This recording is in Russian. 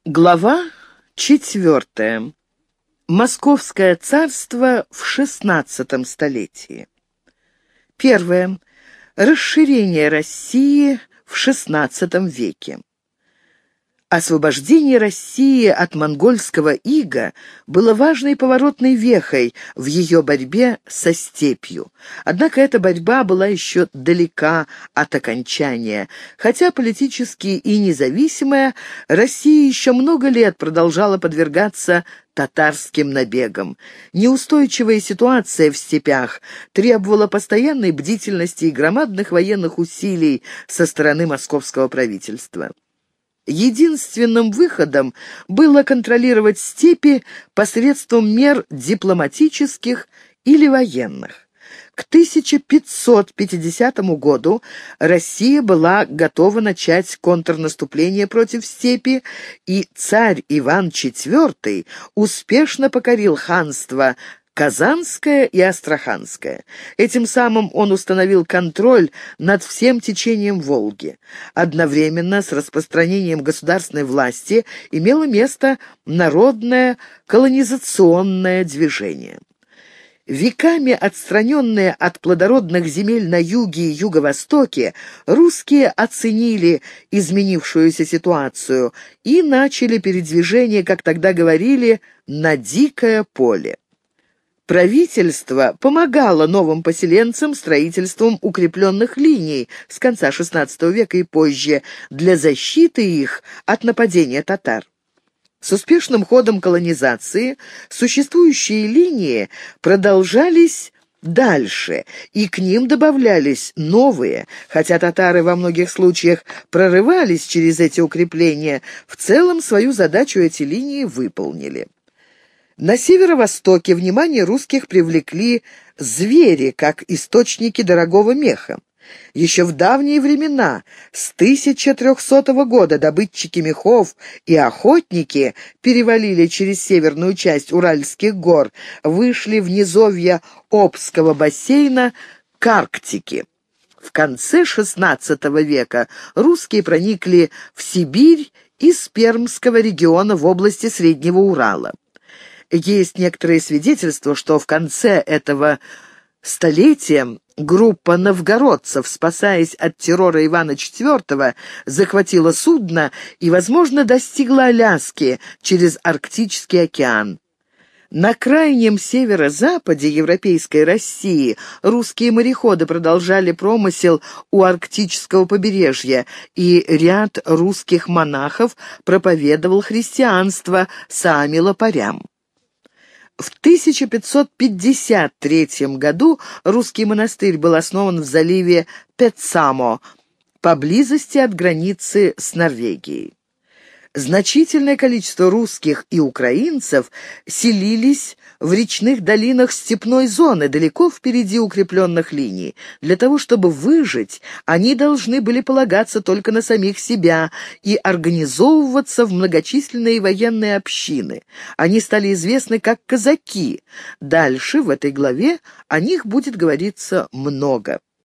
Глава 4. Московское царство в XVI столетии. Первое. Расширение России в XVI веке. Освобождение России от монгольского ига было важной поворотной вехой в ее борьбе со степью. Однако эта борьба была еще далека от окончания. Хотя политически и независимая, Россия еще много лет продолжала подвергаться татарским набегам. Неустойчивая ситуация в степях требовала постоянной бдительности и громадных военных усилий со стороны московского правительства. Единственным выходом было контролировать степи посредством мер дипломатических или военных. К 1550 году Россия была готова начать контрнаступление против степи, и царь Иван IV успешно покорил ханство Казанское и Астраханское. Этим самым он установил контроль над всем течением Волги. Одновременно с распространением государственной власти имело место народное колонизационное движение. Веками отстраненные от плодородных земель на юге и юго-востоке, русские оценили изменившуюся ситуацию и начали передвижение, как тогда говорили, на дикое поле. Правительство помогало новым поселенцам строительством укрепленных линий с конца XVI века и позже для защиты их от нападения татар. С успешным ходом колонизации существующие линии продолжались дальше, и к ним добавлялись новые. Хотя татары во многих случаях прорывались через эти укрепления, в целом свою задачу эти линии выполнили. На северо-востоке внимание русских привлекли звери, как источники дорогого меха. Еще в давние времена, с 1300 года, добытчики мехов и охотники перевалили через северную часть Уральских гор, вышли в низовья Обского бассейна к Арктике. В конце XVI века русские проникли в Сибирь из Пермского региона в области Среднего Урала. Есть некоторые свидетельства, что в конце этого столетия группа новгородцев, спасаясь от террора Ивана IV, захватила судно и, возможно, достигла Аляски через Арктический океан. На крайнем северо-западе европейской России русские мореходы продолжали промысел у арктического побережья, и ряд русских монахов проповедовал христианство саами-лопарям. В 1553 году русский монастырь был основан в заливе Петсамо, поблизости от границы с Норвегией. Значительное количество русских и украинцев селились в речных долинах степной зоны, далеко впереди укрепленных линий. Для того, чтобы выжить, они должны были полагаться только на самих себя и организовываться в многочисленные военные общины. Они стали известны как казаки. Дальше, в этой главе, о них будет говориться много.